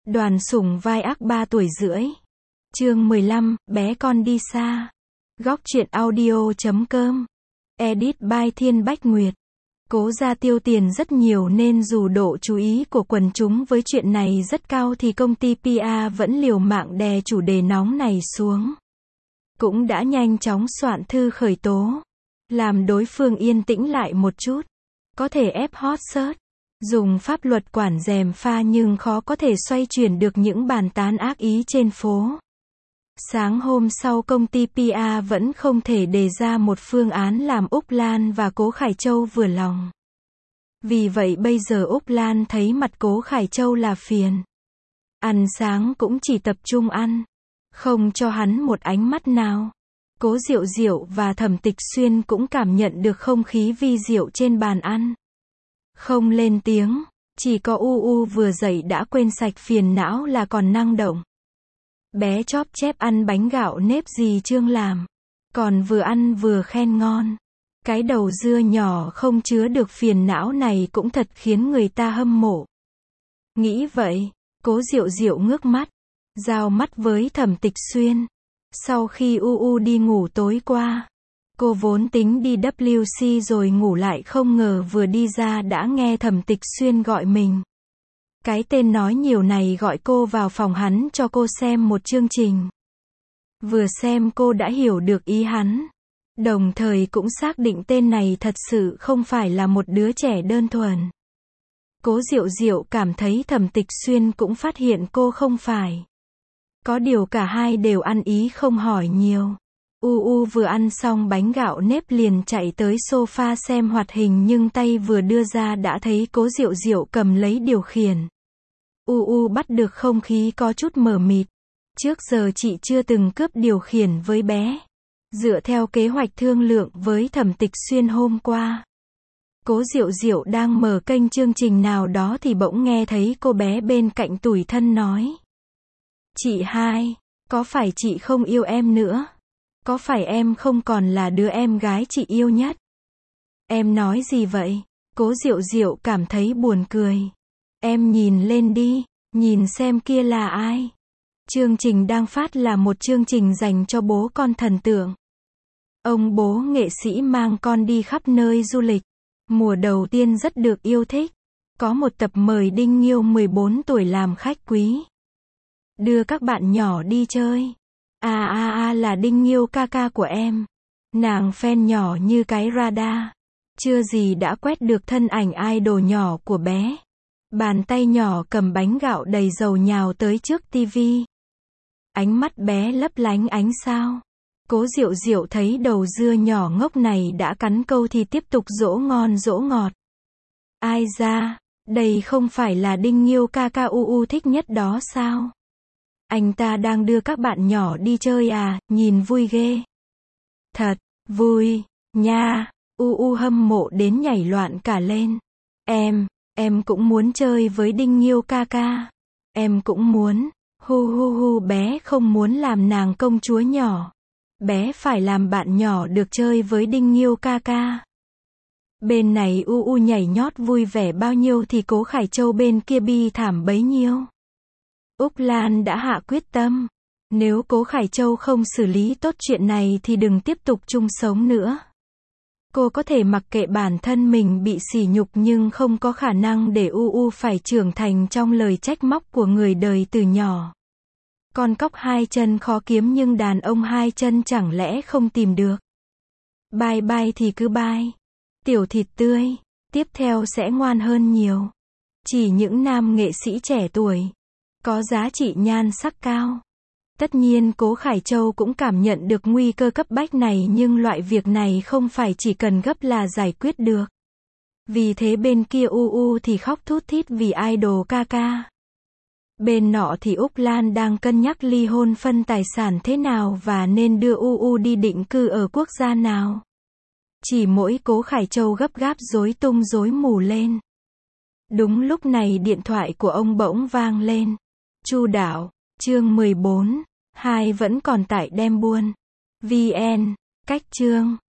Đoàn Sủng vai ác 3 tuổi rưỡi. Chương 15, bé con đi xa. Góc truyện audio.com. Edit by Thiên Bách Nguyệt. Cố Gia tiêu tiền rất nhiều nên dù độ chú ý của quần chúng với chuyện này rất cao thì công ty PR vẫn liều mạng đè chủ đề nóng này xuống. Cũng đã nhanh chóng soạn thư khởi tố, làm đối phương yên tĩnh lại một chút. Có thể ép hot search, dùng pháp luật quản rèm pha nhưng khó có thể xoay chuyển được những bàn tán ác ý trên phố. Sáng hôm sau công ty PR vẫn không thể đề ra một phương án làm Úc Lan và Cố Khải Châu vừa lòng. Vì vậy bây giờ Úc Lan thấy mặt Cố Khải Châu là phiền. Ăn sáng cũng chỉ tập trung ăn, không cho hắn một ánh mắt nào. Cố Diệu Diệu và Thẩm Tịch Xuyên cũng cảm nhận được không khí vi diệu trên bàn ăn. Không lên tiếng, chỉ có U vừa dậy đã quên sạch phiền não là còn năng động. Bé chóp chép ăn bánh gạo nếp dì Trương làm, còn vừa ăn vừa khen ngon. Cái đầu dưa nhỏ không chứa được phiền não này cũng thật khiến người ta hâm mộ. Nghĩ vậy, Cố Diệu Diệu ngước mắt, giao mắt với Thẩm Tịch Xuyên. Sau khi U đi ngủ tối qua, cô vốn tính đi WC rồi ngủ lại không ngờ vừa đi ra đã nghe Thẩm Tịch Xuyên gọi mình. Cái tên nói nhiều này gọi cô vào phòng hắn cho cô xem một chương trình. Vừa xem cô đã hiểu được ý hắn, đồng thời cũng xác định tên này thật sự không phải là một đứa trẻ đơn thuần. Cố Diệu Diệu cảm thấy Thẩm Tịch Xuyên cũng phát hiện cô không phải. Có điều cả hai đều ăn ý không hỏi nhiều. U vừa ăn xong bánh gạo nếp liền chạy tới sofa xem hoạt hình nhưng tay vừa đưa ra đã thấy Cố Diệu Diệu cầm lấy điều khiển. U bắt được không khí có chút mờ mịt. Trước giờ chị chưa từng cướp điều khiển với bé. Dựa theo kế hoạch thương lượng với Thẩm Tịch Xuyên hôm qua, Cố Diệu Diệu đang mở kênh chương trình nào đó thì bỗng nghe thấy cô bé bên cạnh tủi thân nói. Chị hai, có phải chị không yêu em nữa? Có phải em không còn là đứa em gái chị yêu nhất? Em nói gì vậy? Cố Diệu Diệu cảm thấy buồn cười. Em nhìn lên đi, nhìn xem kia là ai? Chương trình đang phát là một chương trình dành cho bố con thần tượng. Ông bố nghệ sĩ mang con đi khắp nơi du lịch. Mùa đầu tiên rất được yêu thích. Có một tập mời Đinh Nghiêu 14 tuổi làm khách quý. Đưa các bạn nhỏ đi chơi. Là Đinh Nghiêu ca ca của em. Nàng fan nhỏ như cái radar. Chưa gì đã quét được thân ảnh idol nhỏ của bé. Bàn tay nhỏ cầm bánh gạo đầy dầu nhào tới trước tivi. Ánh mắt bé lấp lánh ánh sao. Cố Diệu Diệu thấy đầu dưa nhỏ ngốc này đã cắn câu thì tiếp tục dỗ ngon dỗ ngọt. Ai da, đây không phải là Đinh Nghiêu ca ca U thích nhất đó sao? Anh ta đang đưa các bạn nhỏ đi chơi à, nhìn vui ghê. Thật, vui, nha, U hâm mộ đến nhảy loạn cả lên. Em cũng muốn chơi với Đinh Nghiêu ca ca. Em cũng muốn, hu bé không muốn làm nàng công chúa nhỏ. Bé phải làm bạn nhỏ được chơi với Đinh Nghiêu ca ca. Bên này U nhảy nhót vui vẻ bao nhiêu thì Cố Khải Châu bên kia bi thảm bấy nhiêu. Úc Lan đã hạ quyết tâm. Nếu Cố Khải Châu không xử lý tốt chuyện này thì đừng tiếp tục chung sống nữa. Cô có thể mặc kệ bản thân mình bị sỉ nhục nhưng không có khả năng để U phải trưởng thành trong lời trách móc của người đời từ nhỏ. Con cóc hai chân khó kiếm nhưng đàn ông hai chân chẳng lẽ không tìm được. Bye thì cứ bye. Tiểu thịt tươi, tiếp theo sẽ ngoan hơn nhiều. Chỉ những nam nghệ sĩ trẻ tuổi, có giá trị nhan sắc cao. Tất nhiên Cố Khải Châu cũng cảm nhận được nguy cơ cấp bách này nhưng loại việc này không phải chỉ cần gấp là giải quyết được. Vì thế bên kia U thì khóc thút thít vì idol ca ca. Bên nọ thì Úc Lan đang cân nhắc ly hôn phân tài sản thế nào và nên đưa U đi định cư ở quốc gia nào. Chỉ mỗi Cố Khải Châu gấp gáp rối tung rối mù lên. Đúng lúc này điện thoại của ông bỗng vang lên. Chu Đạo, chương 14, 2 vẫn còn tại đem buôn. VN, cách chương.